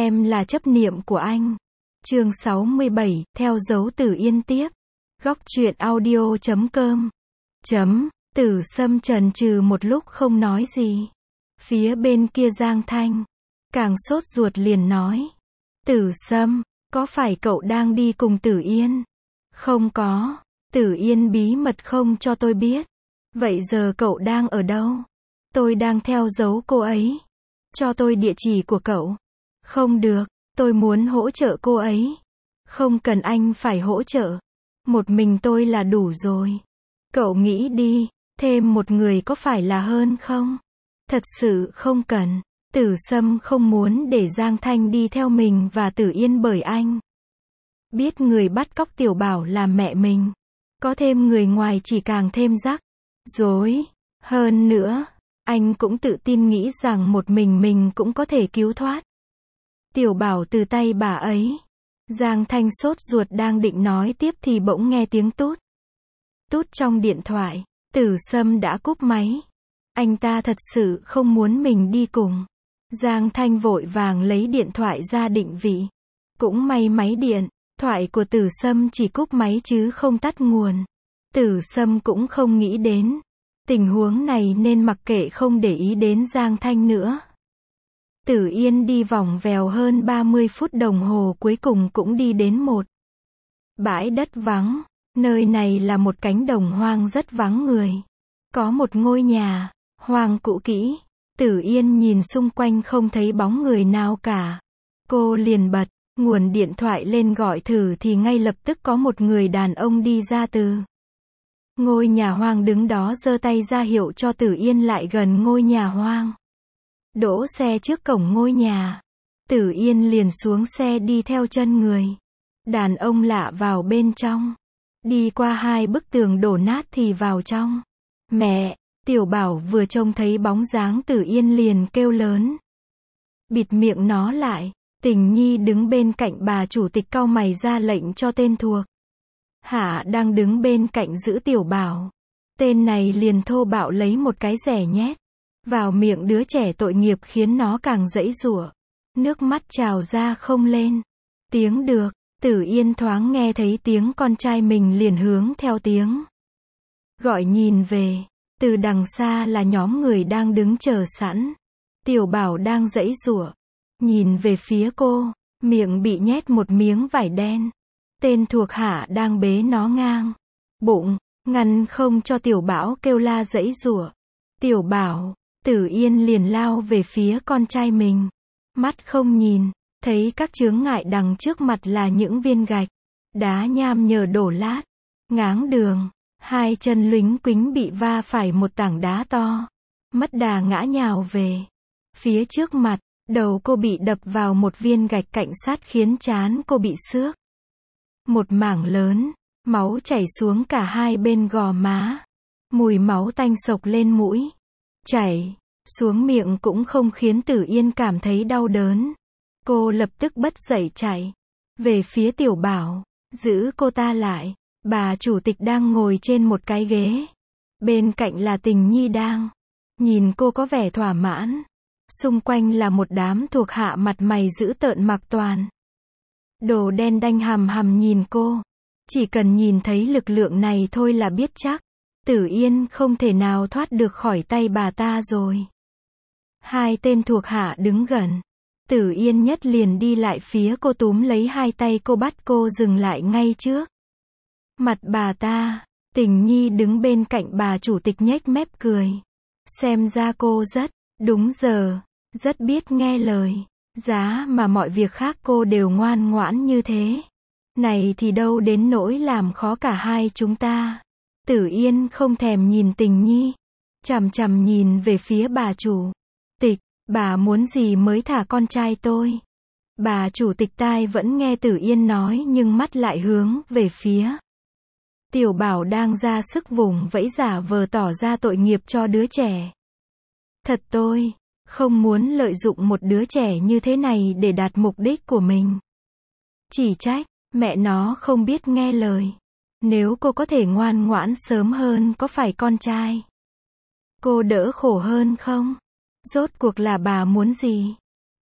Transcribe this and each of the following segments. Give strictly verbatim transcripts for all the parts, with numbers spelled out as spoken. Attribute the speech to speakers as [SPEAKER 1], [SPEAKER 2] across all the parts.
[SPEAKER 1] Em là chấp niệm của anh. Chương sáu mươi bảy, theo dấu Tử Yên tiếp. Góc truyện audio chấm com. Chấm, Tử Sâm chần chừ một lúc không nói gì. Phía bên kia Giang Thanh, càng sốt ruột liền nói. Tử Sâm, có phải cậu đang đi cùng Tử Yên? Không có, Tử Yên bí mật không cho tôi biết. Vậy giờ cậu đang ở đâu? Tôi đang theo dấu cô ấy. Cho tôi địa chỉ của cậu. Không được, tôi muốn hỗ trợ cô ấy. Không cần anh phải hỗ trợ. Một mình tôi là đủ rồi. Cậu nghĩ đi, thêm một người có phải là hơn không? Thật sự không cần. Tử Sâm không muốn để Giang Thanh đi theo mình và Tử Yên bởi anh biết người bắt cóc Tiểu Bảo là mẹ mình. Có thêm người ngoài chỉ càng thêm rắc rối. Hơn nữa, anh cũng tự tin nghĩ rằng một mình mình cũng có thể cứu thoát Tiểu Bảo từ tay bà ấy. Giang Thanh sốt ruột đang định nói tiếp thì bỗng nghe tiếng tút. Tút trong điện thoại. Tử Sâm đã cúp máy. Anh ta thật sự không muốn mình đi cùng. Giang Thanh vội vàng lấy điện thoại ra định vị. Cũng may máy điện thoại của Tử Sâm chỉ cúp máy chứ không tắt nguồn. Tử Sâm cũng không nghĩ đến tình huống này nên mặc kệ không để ý đến Giang Thanh nữa. Tử Yên đi vòng vèo hơn ba mươi phút đồng hồ cuối cùng cũng đi đến một bãi đất vắng. Nơi này là một cánh đồng hoang rất vắng người. Có một ngôi nhà hoang cũ kỹ. Tử Yên nhìn xung quanh không thấy bóng người nào cả. Cô liền bật nguồn điện thoại lên gọi thử thì ngay lập tức có một người đàn ông đi ra từ ngôi nhà hoang đứng đó giơ tay ra hiệu cho Tử Yên lại gần ngôi nhà hoang. Đỗ xe trước cổng ngôi nhà. Tử Yên liền xuống xe đi theo chân người đàn ông lạ vào bên trong. Đi qua hai bức tường đổ nát thì vào trong. Mẹ! Tiểu Bảo vừa trông thấy bóng dáng Tử Yên liền kêu lớn. Bịt miệng nó lại. Tình Nhi đứng bên cạnh bà chủ tịch cau mày ra lệnh cho tên thuộc hạ đang đứng bên cạnh giữ Tiểu Bảo. Tên này liền thô bạo lấy một cái rẻ nhét vào miệng đứa trẻ tội nghiệp khiến nó càng giãy giụa. Nước mắt trào ra không lên tiếng được. Tử Yên thoáng nghe thấy tiếng con trai mình liền hướng theo tiếng gọi nhìn về. Từ đằng xa là nhóm người đang đứng chờ sẵn. Tiểu Bảo đang giãy giụa nhìn về phía cô, miệng bị nhét một miếng vải đen. Tên thuộc hạ đang bế nó ngang bụng, ngăn không cho Tiểu Bảo kêu la giãy giụa. Tiểu Bảo, Tử Yên liền lao về phía con trai mình. Mắt không nhìn, thấy các chướng ngại đằng trước mặt là những viên gạch, đá nham nhở đổ lát, ngáng đường. Hai chân lính quính bị va phải một tảng đá to. Mất đà ngã nhào về phía trước mặt. Đầu cô bị đập vào một viên gạch cạnh sát khiến trán cô bị xước một mảng lớn. Máu chảy xuống cả hai bên gò má. Mùi máu tanh sộc lên mũi. Chảy xuống miệng cũng không khiến Tử Yên cảm thấy đau đớn. Cô lập tức bật dậy chạy về phía Tiểu Bảo, giữ cô ta lại. Bà chủ tịch đang ngồi trên một cái ghế. Bên cạnh là Tình Nhi đang nhìn cô có vẻ thỏa mãn. Xung quanh là một đám thuộc hạ mặt mày dữ tợn mặc toàn đồ đen đanh hằm hằm nhìn cô. Chỉ cần nhìn thấy lực lượng này thôi là biết chắc Tử Yên không thể nào thoát được khỏi tay bà ta rồi. Hai tên thuộc hạ đứng gần. Tử Yên nhất liền đi lại phía cô túm lấy hai tay cô bắt cô dừng lại ngay trước mặt bà ta. Tình Nhi đứng bên cạnh bà chủ tịch nhếch mép cười. Xem ra cô rất đúng giờ, rất biết nghe lời. Giá mà mọi việc khác cô đều ngoan ngoãn như thế này thì đâu đến nỗi làm khó cả hai chúng ta. Tử Yên không thèm nhìn Tình Nhi, chằm chằm nhìn về phía bà chủ tịch. Bà muốn gì mới thả con trai tôi? Bà chủ tịch tai vẫn nghe Tử Yên nói nhưng mắt lại hướng về phía Tiểu Bảo đang ra sức vùng vẫy giả vờ tỏ ra tội nghiệp cho đứa trẻ. Thật tôi không muốn lợi dụng một đứa trẻ như thế này để đạt mục đích của mình. Chỉ trách mẹ nó không biết nghe lời. Nếu cô có thể ngoan ngoãn sớm hơn có phải con trai cô đỡ khổ hơn không? Rốt cuộc là bà muốn gì?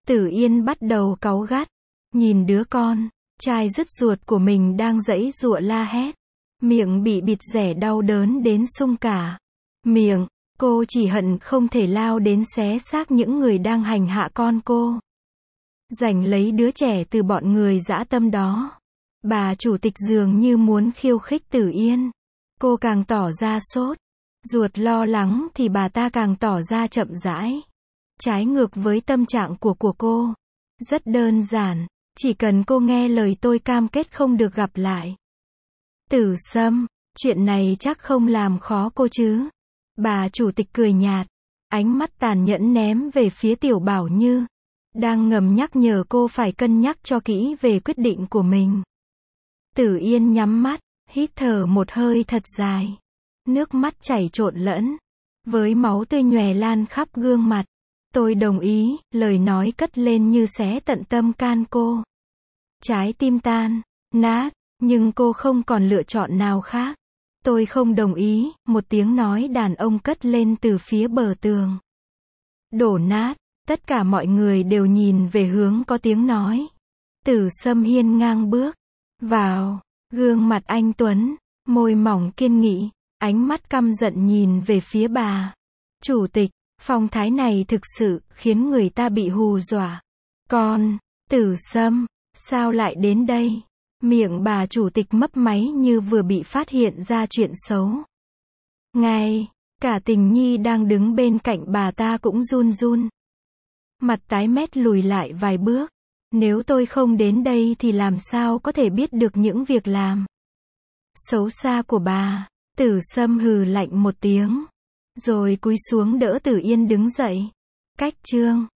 [SPEAKER 1] Tử Yên bắt đầu cáu gắt, nhìn đứa con trai dứt ruột của mình đang giãy giụa la hét, miệng bị bịt rẻ đau đớn đến sung cả miệng. Cô chỉ hận không thể lao đến xé xác những người đang hành hạ con cô, giành lấy đứa trẻ từ bọn người dã tâm đó. Bà chủ tịch dường như muốn khiêu khích Tử Yên. Cô càng tỏ ra sốt ruột lo lắng thì bà ta càng tỏ ra chậm rãi. Trái ngược với tâm trạng của của cô. Rất đơn giản, chỉ cần cô nghe lời tôi cam kết không được gặp lại Tử Sâm, chuyện này chắc không làm khó cô chứ. Bà chủ tịch cười nhạt, ánh mắt tàn nhẫn ném về phía Tiểu Bảo Như, đang ngầm nhắc nhở cô phải cân nhắc cho kỹ về quyết định của mình. Tử Yên nhắm mắt, hít thở một hơi thật dài. Nước mắt chảy trộn lẫn với máu tươi nhòe lan khắp gương mặt. Tôi đồng ý, lời nói cất lên như xé tận tâm can cô. Trái tim tan nát, nhưng cô không còn lựa chọn nào khác. Tôi không đồng ý, một tiếng nói đàn ông cất lên từ phía bờ tường. Đổ nát, tất cả mọi người đều nhìn về hướng có tiếng nói. Tử Sâm hiên ngang bước vào, gương mặt anh tuấn, môi mỏng kiên nghị, ánh mắt căm giận nhìn về phía bà chủ tịch. Phong thái này thực sự khiến người ta bị hù dọa. Con, Tử Sâm, sao lại đến đây? Miệng bà chủ tịch mấp máy như vừa bị phát hiện ra chuyện xấu. Ngay cả Tình Nhi đang đứng bên cạnh bà ta cũng run run. Mặt tái mét lùi lại vài bước. Nếu tôi không đến đây thì làm sao có thể biết được những việc làm xấu xa của bà? Tử Sâm hừ lạnh một tiếng, rồi cúi xuống đỡ Tử Yên đứng dậy. Cách chương